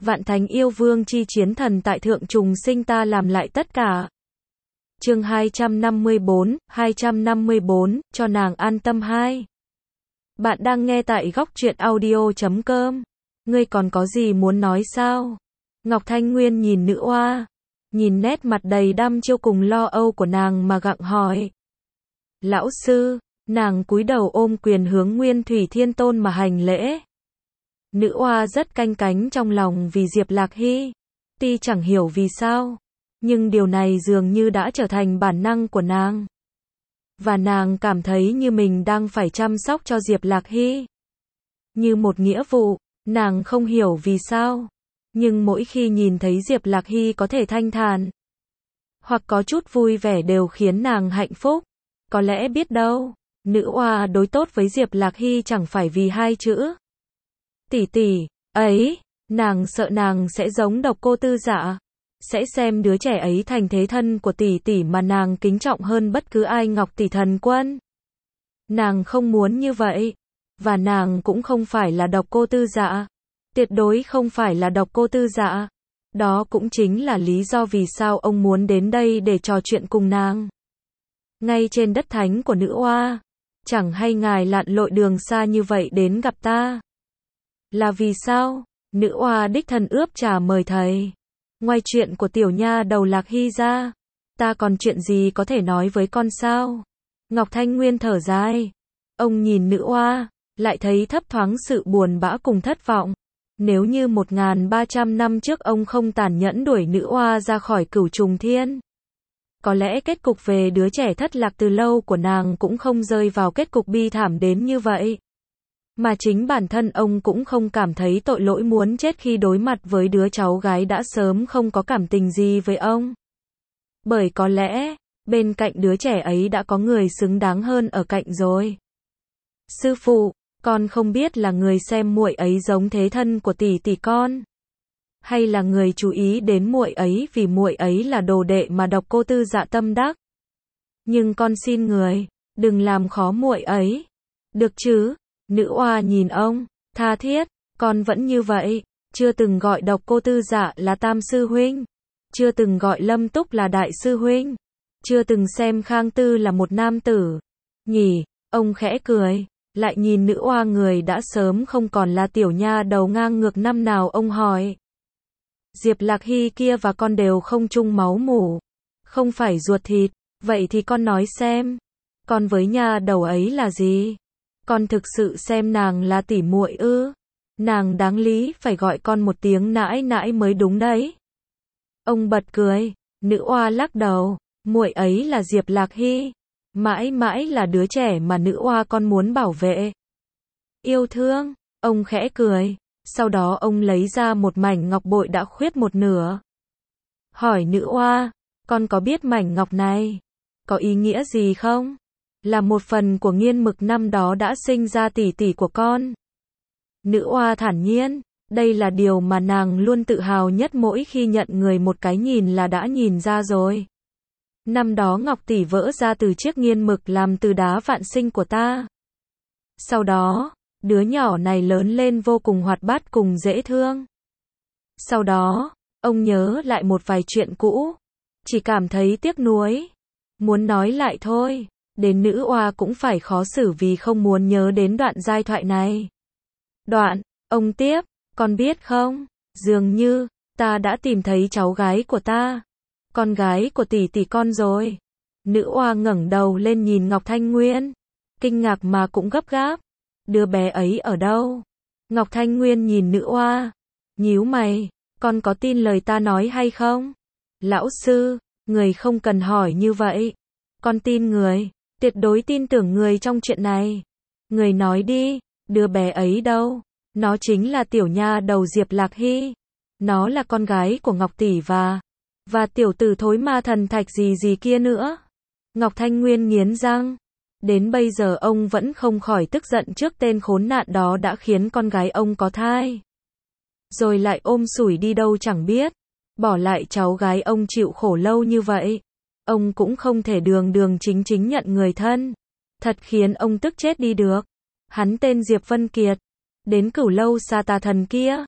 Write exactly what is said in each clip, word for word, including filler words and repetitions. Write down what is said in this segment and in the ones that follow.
Vạn thánh yêu vương chi chiến thần tại thượng trùng sinh ta làm lại tất cả. Chương hai trăm năm mươi bốn, hai trăm năm mươi bốn, cho nàng an tâm hai. Bạn đang nghe tại góc truyện audio chấm com. Ngươi còn có gì muốn nói sao? Ngọc Thanh Nguyên nhìn nữ oa, nhìn nét mặt đầy đăm chiêu cùng lo âu của nàng mà gặng hỏi. Lão sư, nàng cúi đầu ôm quyền hướng Nguyên Thủy Thiên Tôn mà hành lễ. Nữ oa rất canh cánh trong lòng vì Diệp Lạc Hy, tuy chẳng hiểu vì sao, nhưng điều này dường như đã trở thành bản năng của nàng. Và nàng cảm thấy như mình đang phải chăm sóc cho Diệp Lạc Hy. Như một nghĩa vụ, nàng không hiểu vì sao. Nhưng mỗi khi nhìn thấy Diệp Lạc Hy có thể thanh thản, hoặc có chút vui vẻ đều khiến nàng hạnh phúc. Có lẽ biết đâu, nữ oa đối tốt với Diệp Lạc Hy chẳng phải vì hai chữ tỷ tỷ ấy, nàng sợ nàng sẽ giống Độc Cô Tư Dạ, sẽ xem đứa trẻ ấy thành thế thân của tỷ tỷ mà nàng kính trọng hơn bất cứ ai. Ngọc tỷ thần quân, nàng không muốn như vậy, và nàng cũng không phải là Độc Cô Tư Dạ, tuyệt đối không phải là Độc Cô Tư Dạ. Đó cũng chính là lý do vì sao ông muốn đến đây để trò chuyện cùng nàng. Ngay trên đất thánh của nữ oa, chẳng hay ngài lặn lội đường xa như vậy đến gặp ta. Là vì sao? Nữ oa đích thân ướp trà mời thầy. Ngoài chuyện của tiểu nha đầu Lạc Hy ra, ta còn chuyện gì có thể nói với con sao? Ngọc Thanh Nguyên thở dài. Ông nhìn nữ oa, lại thấy thấp thoáng sự buồn bã cùng thất vọng. Nếu như một nghìn ba trăm năm trước ông không tàn nhẫn đuổi nữ oa ra khỏi Cửu Trùng Thiên, có lẽ kết cục về đứa trẻ thất lạc từ lâu của nàng cũng không rơi vào kết cục bi thảm đến như vậy. Mà chính bản thân ông cũng không cảm thấy tội lỗi muốn chết khi đối mặt với đứa cháu gái đã sớm không có cảm tình gì với ông. Bởi có lẽ, bên cạnh đứa trẻ ấy đã có người xứng đáng hơn ở cạnh rồi. Sư phụ, con không biết là người xem muội ấy giống thế thân của tỷ tỷ con, hay là người chú ý đến muội ấy vì muội ấy là đồ đệ mà Độc Cô Tư Dạ tâm đắc. Nhưng con xin người, đừng làm khó muội ấy. Được chứ? Nữ oa nhìn ông, tha thiết, con vẫn như vậy, chưa từng gọi Độc Cô Tư Dạ là Tam sư huynh, chưa từng gọi Lâm Túc là Đại sư huynh, chưa từng xem Khang Tư là một nam tử. Nhỉ? Ông khẽ cười, lại nhìn nữ oa người đã sớm không còn là tiểu nha đầu ngang ngược năm nào. Ông hỏi, Diệp Lạc Hy kia và con đều không chung máu mủ, không phải ruột thịt, vậy thì con nói xem, con với nha đầu ấy là gì? Con thực sự xem nàng là tỷ muội ư? Nàng đáng lý phải gọi con một tiếng nãi nãi mới đúng đấy. Ông bật cười, nữ oa lắc đầu, muội ấy là Diệp Lạc Hy, mãi mãi là đứa trẻ mà nữ oa con muốn bảo vệ, yêu thương. Ông khẽ cười, sau đó ông lấy ra một mảnh ngọc bội đã khuyết một nửa. Hỏi nữ oa, con có biết mảnh ngọc này có ý nghĩa gì không? Là một phần của nghiên mực năm đó đã sinh ra tỷ tỷ của con. Nữ oa thản nhiên, đây là điều mà nàng luôn tự hào nhất, mỗi khi nhận người một cái nhìn là đã nhìn ra rồi. Năm đó ngọc tỷ vỡ ra từ chiếc nghiên mực làm từ đá vạn sinh của ta. Sau đó, đứa nhỏ này lớn lên vô cùng hoạt bát cùng dễ thương. Sau đó, ông nhớ lại một vài chuyện cũ, chỉ cảm thấy tiếc nuối, muốn nói lại thôi. Đến nữ oa cũng phải khó xử vì không muốn nhớ đến đoạn giai thoại này. Đoạn, ông tiếp, con biết không, dường như, ta đã tìm thấy cháu gái của ta, con gái của tỷ tỷ con rồi. Nữ oa ngẩng đầu lên nhìn Ngọc Thanh Nguyên, kinh ngạc mà cũng gấp gáp. Đứa bé ấy ở đâu? Ngọc Thanh Nguyên nhìn nữ oa, nhíu mày, con có tin lời ta nói hay không? Lão sư, người không cần hỏi như vậy. Con tin người, tuyệt đối tin tưởng người trong chuyện này. Người nói đi, đứa bé ấy đâu? Nó chính là tiểu nha đầu Diệp Lạc Hy. Nó là con gái của Ngọc tỷ và và tiểu tử thối ma thần thạch gì gì kia nữa. Ngọc Thanh Nguyên nghiến răng. Đến bây giờ ông vẫn không khỏi tức giận trước tên khốn nạn đó đã khiến con gái ông có thai, rồi lại ôm sủi đi đâu chẳng biết, bỏ lại cháu gái ông chịu khổ lâu như vậy. Ông cũng không thể đường đường chính chính nhận người thân. Thật khiến ông tức chết đi được. Hắn tên Diệp Vân Kiệt, đến Cửu Lâu Sa Tà Thần kia,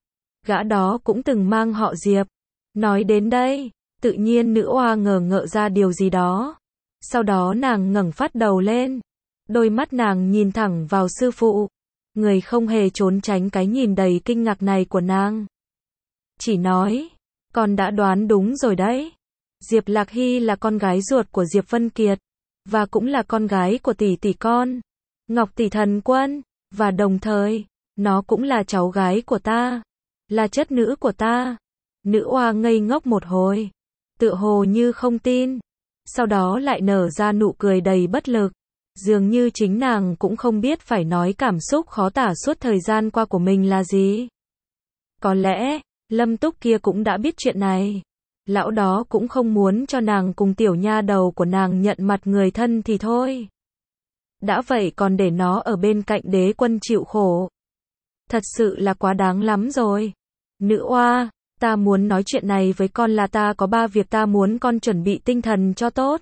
gã đó cũng từng mang họ Diệp. Nói đến đây, tự nhiên nữ oa ngờ ngợ ra điều gì đó. Sau đó nàng ngẩng phát đầu lên. Đôi mắt nàng nhìn thẳng vào sư phụ. Người không hề trốn tránh cái nhìn đầy kinh ngạc này của nàng. Chỉ nói, con đã đoán đúng rồi đấy. Diệp Lạc Hy là con gái ruột của Diệp Vân Kiệt. Và cũng là con gái của tỷ tỷ con, Ngọc Tỷ Thần Quân. Và đồng thời, nó cũng là cháu gái của ta. Là chất nữ của ta. Nữ oa ngây ngốc một hồi. Tựa hồ như không tin. Sau đó lại nở ra nụ cười đầy bất lực. Dường như chính nàng cũng không biết phải nói cảm xúc khó tả suốt thời gian qua của mình là gì. Có lẽ, Lâm Túc kia cũng đã biết chuyện này. Lão đó cũng không muốn cho nàng cùng tiểu nha đầu của nàng nhận mặt người thân thì thôi. Đã vậy còn để nó ở bên cạnh đế quân chịu khổ. Thật sự là quá đáng lắm rồi. Nữ oa, ta muốn nói chuyện này với con là ta có ba việc ta muốn con chuẩn bị tinh thần cho tốt.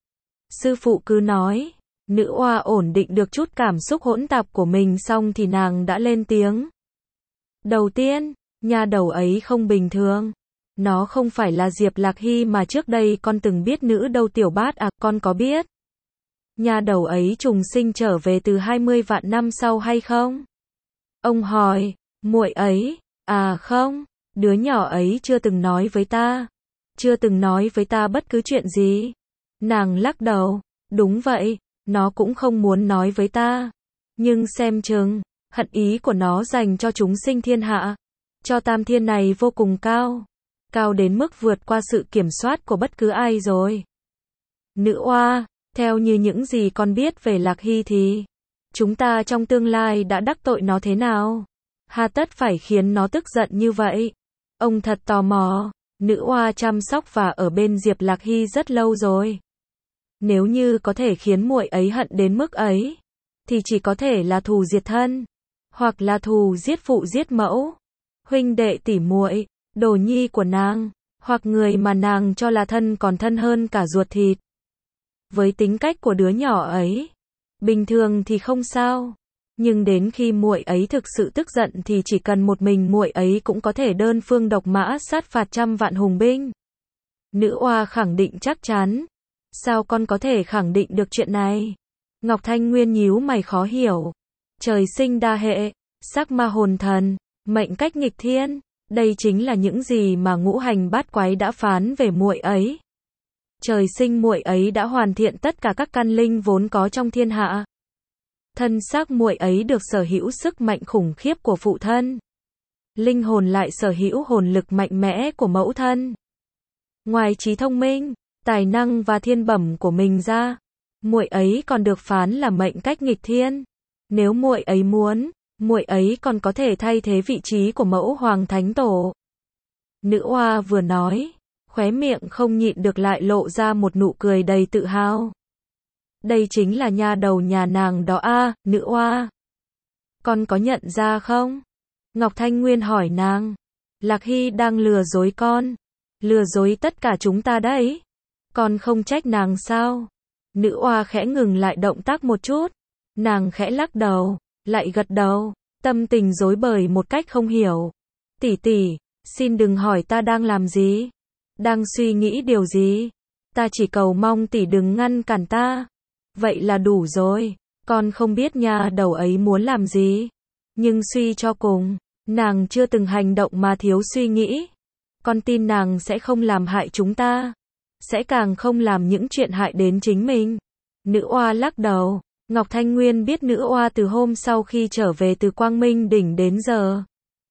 Sư phụ cứ nói. Nữ oa ổn định được chút cảm xúc hỗn tạp của mình xong thì nàng đã lên tiếng. Đầu tiên, nha đầu ấy không bình thường. Nó không phải là Diệp Lạc Hy mà trước đây con từng biết nữ đâu tiểu bát à, con có biết. Nha đầu ấy trùng sinh trở về từ hai mươi vạn năm sau hay không? Ông hỏi, muội ấy, à không, đứa nhỏ ấy chưa từng nói với ta. Chưa từng nói với ta bất cứ chuyện gì. Nàng lắc đầu, đúng vậy, nó cũng không muốn nói với ta. Nhưng xem chừng, hận ý của nó dành cho chúng sinh thiên hạ, cho tam thiên này vô cùng cao. Cao đến mức vượt qua sự kiểm soát của bất cứ ai rồi. Nữ oa, theo như những gì con biết về Lạc Hy thì, chúng ta trong tương lai đã đắc tội nó thế nào? Hà tất phải khiến nó tức giận như vậy? Ông thật tò mò. Nữ oa chăm sóc và ở bên Diệp Lạc Hy rất lâu rồi. Nếu như có thể khiến muội ấy hận đến mức ấy, thì chỉ có thể là thù diệt thân, hoặc là thù giết phụ giết mẫu, huynh đệ tỷ muội, đồ nhi của nàng, hoặc người mà nàng cho là thân còn thân hơn cả ruột thịt. Với tính cách của đứa nhỏ ấy, bình thường thì không sao, nhưng đến khi muội ấy thực sự tức giận thì chỉ cần một mình muội ấy cũng có thể đơn phương độc mã sát phạt trăm vạn hùng binh. Nữ oa khẳng định chắc chắn. Sao con có thể khẳng định được chuyện này? Ngọc Thanh Nguyên nhíu mày khó hiểu. Trời sinh đa hệ, sắc ma hồn thần, mệnh cách nghịch thiên, đây chính là những gì mà ngũ hành bát quái đã phán về muội ấy. Trời sinh muội ấy đã hoàn thiện tất cả các căn linh vốn có trong thiên hạ. Thân xác muội ấy được sở hữu sức mạnh khủng khiếp của phụ thân. Linh hồn lại sở hữu hồn lực mạnh mẽ của mẫu thân. Ngoài trí thông minh, tài năng và thiên bẩm của mình ra, muội ấy còn được phán là mệnh cách nghịch thiên. Nếu muội ấy muốn, muội ấy còn có thể thay thế vị trí của mẫu hoàng thánh tổ. Nữ oa vừa nói, khóe miệng không nhịn được lại lộ ra một nụ cười đầy tự hào. Đây chính là nha đầu nhà nàng đó a, à, nữ oa. Con có nhận ra không? Ngọc Thanh Nguyên hỏi nàng. Lạc Hy đang lừa dối con. Lừa dối tất cả chúng ta đấy. Con không trách nàng sao? Nữ oa khẽ ngừng lại động tác một chút. Nàng khẽ lắc đầu, lại gật đầu, tâm tình rối bời một cách không hiểu. Tỷ tỷ, xin đừng hỏi ta đang làm gì. Đang suy nghĩ điều gì. Ta chỉ cầu mong tỷ đừng ngăn cản ta. Vậy là đủ rồi. Con không biết nha đầu ấy muốn làm gì. Nhưng suy cho cùng, nàng chưa từng hành động mà thiếu suy nghĩ. Con tin nàng sẽ không làm hại chúng ta. Sẽ càng không làm những chuyện hại đến chính mình. Nữ oa lắc đầu. Ngọc Thanh Nguyên biết nữ oa từ hôm sau khi trở về từ Quang Minh Đỉnh đến giờ.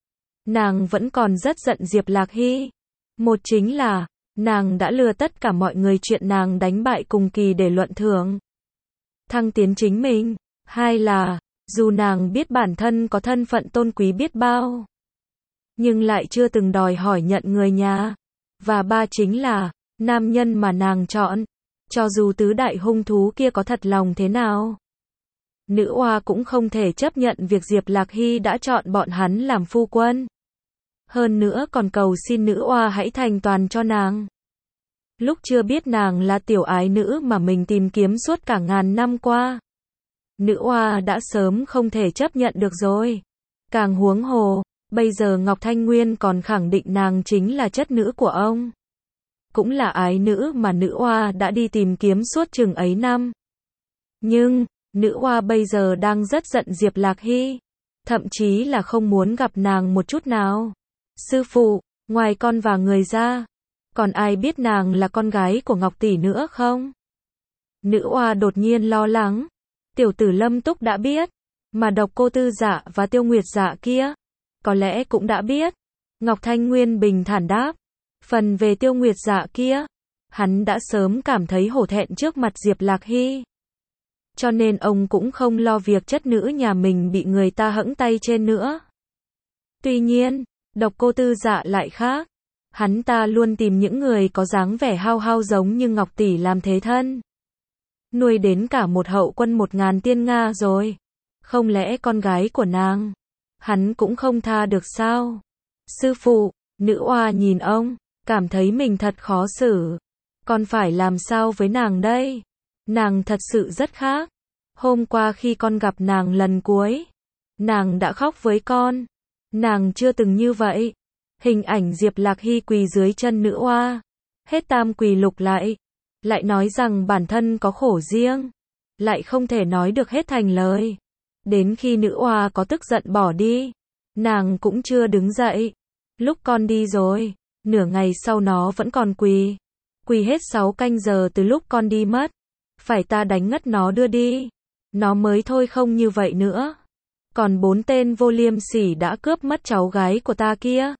Nàng vẫn còn rất giận Diệp Lạc Hy. Một chính là, nàng đã lừa tất cả mọi người chuyện nàng đánh bại cùng kỳ để luận thưởng. Thăng tiến chính mình. Hai là, dù nàng biết bản thân có thân phận tôn quý biết bao, nhưng lại chưa từng đòi hỏi nhận người nhà. Và ba chính là, nam nhân mà nàng chọn, cho dù tứ đại hung thú kia có thật lòng thế nào, nữ oa cũng không thể chấp nhận việc Diệp Lạc Hy đã chọn bọn hắn làm phu quân. Hơn nữa còn cầu xin nữ oa hãy thành toàn cho nàng. Lúc chưa biết nàng là tiểu ái nữ mà mình tìm kiếm suốt cả ngàn năm qua, nữ oa đã sớm không thể chấp nhận được rồi. Càng huống hồ, Bây giờ Ngọc Thanh Nguyên còn khẳng định nàng chính là chất nữ của ông. Cũng là ái nữ mà nữ oa đã đi tìm kiếm suốt chừng ấy năm. Nhưng, nữ oa bây giờ đang rất giận Diệp Lạc Hy. Thậm chí là không muốn gặp nàng một chút nào. Sư phụ, ngoài con và người ra, còn ai biết nàng là con gái của Ngọc Tỷ nữa không? Nữ oa đột nhiên lo lắng. Tiểu tử Lâm Túc đã biết, mà Độc Cô Tư Dạ và Tiêu Nguyệt Dạ kia, có lẽ cũng đã biết. Ngọc Thanh Nguyên bình thản đáp. Phần về Tiêu Nguyệt Dạ kia, hắn đã sớm cảm thấy hổ thẹn trước mặt Diệp Lạc Hy. Cho nên ông cũng không lo việc chất nữ nhà mình bị người ta hẫng tay trên nữa. Tuy nhiên, Độc Cô Tư Dạ lại khác. Hắn ta luôn tìm những người có dáng vẻ hao hao giống như Ngọc Tỷ làm thế thân. Nuôi đến cả một hậu quân một ngàn tiên Nga rồi. Không lẽ con gái của nàng, hắn cũng không tha được sao? Sư phụ, nữ oa nhìn ông, cảm thấy mình thật khó xử. Con phải làm sao với nàng đây? Nàng thật sự rất khác. Hôm qua khi con gặp nàng lần cuối, nàng đã khóc với con. Nàng chưa từng như vậy. Hình ảnh Diệp Lạc Hy quỳ dưới chân nữ oa, hết tam quỳ lục lại, lại nói rằng bản thân có khổ riêng, lại không thể nói được hết thành lời. Đến khi nữ oa có tức giận bỏ đi, nàng cũng chưa đứng dậy. Lúc con đi rồi, nửa ngày sau nó vẫn còn quỳ. Quỳ hết sáu canh giờ từ lúc con đi mất. Phải ta đánh ngất nó đưa đi. Nó mới thôi không như vậy nữa. Còn bốn tên vô liêm sỉ đã cướp mất cháu gái của ta kia.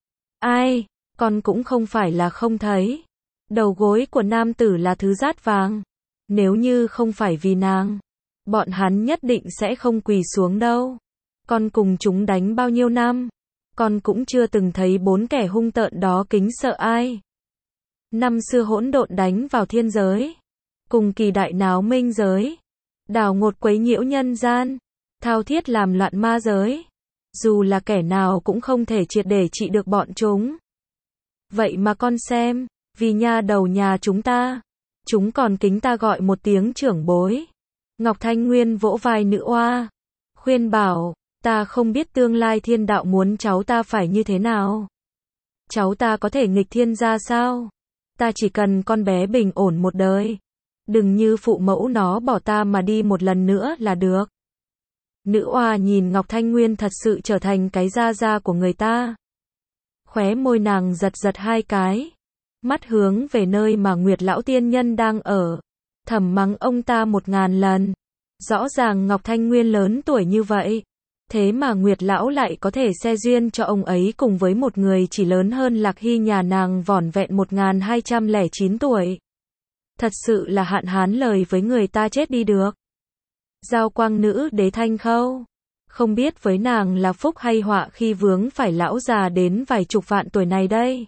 Ai, con cũng không phải là không thấy. Đầu gối của nam tử là thứ rát vàng. Nếu như không phải vì nàng, bọn hắn nhất định sẽ không quỳ xuống đâu. Con cùng chúng đánh bao nhiêu năm, con cũng chưa từng thấy bốn kẻ hung tợn đó kính sợ ai. Năm xưa hỗn độn đánh vào thiên giới, cùng kỳ đại náo minh giới, đào ngột quấy nhiễu nhân gian, thao thiết làm loạn ma giới. Dù là kẻ nào cũng không thể triệt để trị được bọn chúng. Vậy mà con xem, vì nha đầu nhà chúng ta, chúng còn kính ta gọi một tiếng trưởng bối. Ngọc Thanh Nguyên vỗ vai nữ oa, khuyên bảo, ta không biết tương lai thiên đạo muốn cháu ta phải như thế nào. Cháu ta có thể nghịch thiên ra sao? Ta chỉ cần con bé bình ổn một đời. Đừng như phụ mẫu nó bỏ ta mà đi một lần nữa là được. Nữ oa nhìn Ngọc Thanh Nguyên thật sự trở thành cái da da của người ta. Khóe môi nàng giật giật hai cái. Mắt hướng về nơi mà Nguyệt Lão Tiên Nhân đang ở. Thầm mắng ông ta một ngàn lần. Rõ ràng Ngọc Thanh Nguyên lớn tuổi như vậy. Thế mà Nguyệt Lão lại có thể xe duyên cho ông ấy cùng với một người chỉ lớn hơn Lạc Hy nhà nàng vỏn vẹn một nghìn hai trăm lẻ chín tuổi. Thật sự là hạn hán lời với người ta chết đi được. Giao quang nữ đế Thanh Khâu. Không biết với nàng là phúc hay họa khi vướng phải lão già đến vài chục vạn tuổi này đây.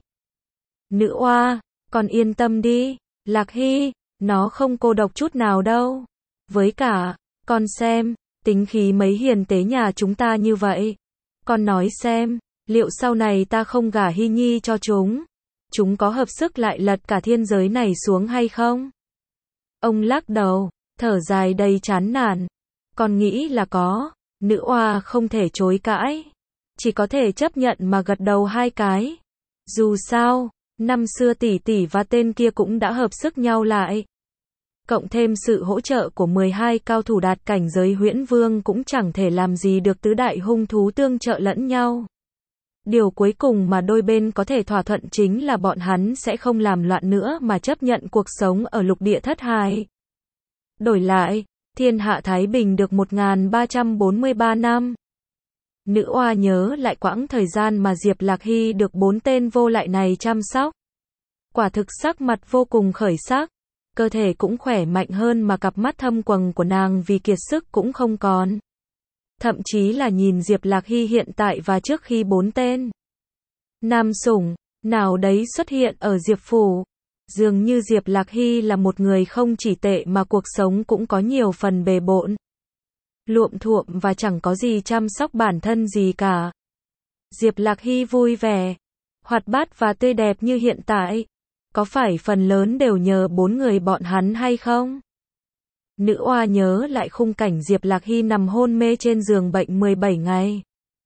Nữ oa, con yên tâm đi, Lạc Hy, nó không cô độc chút nào đâu. Với cả, con xem, tính khí mấy hiền tế nhà chúng ta như vậy. Con nói xem, liệu sau này ta không gả Hy Nhi cho chúng, chúng có hợp sức lại lật cả thiên giới này xuống hay không? Ông lắc đầu, thở dài đầy chán nản. Con nghĩ là có. Nữ oa không thể chối cãi, chỉ có thể chấp nhận mà gật đầu hai cái. Dù sao, năm xưa tỷ tỷ và tên kia cũng đã hợp sức nhau lại. Cộng thêm sự hỗ trợ của mười hai cao thủ đạt cảnh giới huyễn vương cũng chẳng thể làm gì được tứ đại hung thú tương trợ lẫn nhau. Điều cuối cùng mà đôi bên có thể thỏa thuận chính là bọn hắn sẽ không làm loạn nữa mà chấp nhận cuộc sống ở lục địa thất hải. Đổi lại, thiên hạ Thái Bình được một nghìn ba trăm bốn mươi ba năm. Nữ oa nhớ lại quãng thời gian mà Diệp Lạc Hy được bốn tên vô lại này chăm sóc. Quả thực sắc mặt vô cùng khởi sắc, cơ thể cũng khỏe mạnh hơn mà cặp mắt thâm quầng của nàng vì kiệt sức cũng không còn. Thậm chí là nhìn Diệp Lạc Hy hiện tại và trước khi bốn tên nam sủng nào đấy xuất hiện ở Diệp Phủ. Dường như Diệp Lạc Hy là một người không chỉ tệ mà cuộc sống cũng có nhiều phần bề bộn, luộm thuộm và chẳng có gì chăm sóc bản thân gì cả. Diệp Lạc Hy vui vẻ, hoạt bát và tươi đẹp như hiện tại, có phải phần lớn đều nhờ bốn người bọn hắn hay không? Nữ oa nhớ lại khung cảnh Diệp Lạc Hy nằm hôn mê trên giường bệnh mười bảy ngày.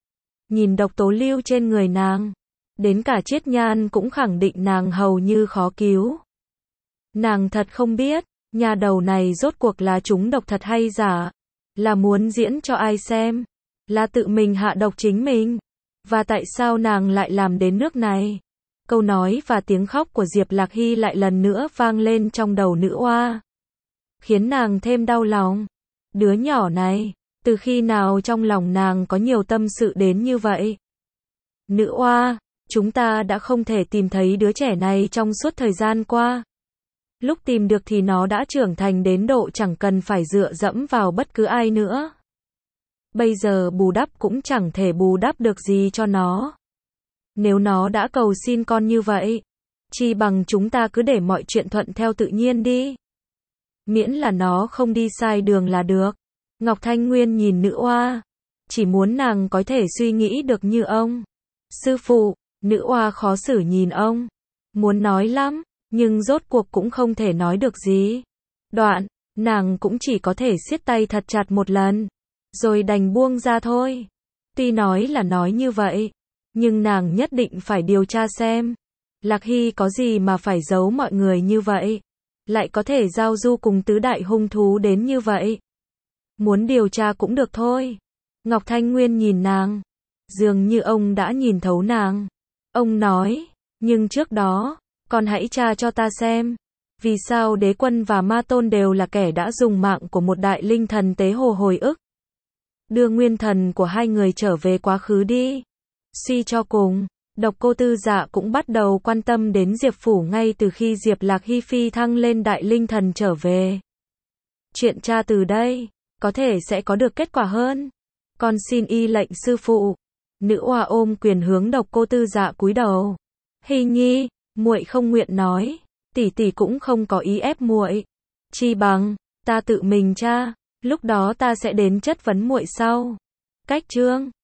nhìn độc tố lưu trên người nàng. Đến cả Triết Nhan cũng khẳng định nàng hầu như khó cứu. Nàng thật không biết, nhà đầu này rốt cuộc là trúng độc thật hay giả, là muốn diễn cho ai xem, là tự mình hạ độc chính mình, và tại sao nàng lại làm đến nước này. Câu nói và tiếng khóc của Diệp Lạc Hy lại lần nữa vang lên trong đầu nữ oa, khiến nàng thêm đau lòng. Đứa nhỏ này, từ khi nào trong lòng nàng có nhiều tâm sự đến như vậy? Nữ oa, chúng ta đã không thể tìm thấy đứa trẻ này trong suốt thời gian qua. Lúc tìm được thì nó đã trưởng thành đến độ chẳng cần phải dựa dẫm vào bất cứ ai nữa. Bây giờ bù đắp cũng chẳng thể bù đắp được gì cho nó. Nếu nó đã cầu xin con như vậy, chi bằng chúng ta cứ để mọi chuyện thuận theo tự nhiên đi. Miễn là nó không đi sai đường là được. Ngọc Thanh Nguyên nhìn nữ oa, chỉ muốn nàng có thể suy nghĩ được như ông. Sư phụ, nữ oa khó xử nhìn ông, muốn nói lắm, nhưng rốt cuộc cũng không thể nói được gì. Đoạn, nàng cũng chỉ có thể siết tay thật chặt một lần, rồi đành buông ra thôi. Tuy nói là nói như vậy, nhưng nàng nhất định phải điều tra xem, Lạc Hy có gì mà phải giấu mọi người như vậy, lại có thể giao du cùng tứ đại hung thú đến như vậy. Muốn điều tra cũng được thôi. Ngọc Thanh Nguyên nhìn nàng, dường như ông đã nhìn thấu nàng. Ông nói, nhưng trước đó, con hãy tra cho ta xem, vì sao đế quân và ma tôn đều là kẻ đã dùng mạng của một đại linh thần tế hồ hồi ức. Đưa nguyên thần của hai người trở về quá khứ đi. Suy cho cùng, Độc Cô Tư Dạ cũng bắt đầu quan tâm đến Diệp Phủ ngay từ khi Diệp Lạc Hy phi thăng lên đại linh thần trở về. Chuyện tra từ đây, có thể sẽ có được kết quả hơn. Con xin y lệnh sư phụ. Nữ oa ôm quyền hướng Độc Cô Tư Dạ cúi đầu. Hy nhi, muội không nguyện nói, tỷ tỷ cũng không có ý ép muội. Chi bằng, ta tự mình tra, lúc đó ta sẽ đến chất vấn muội sau. Cách chương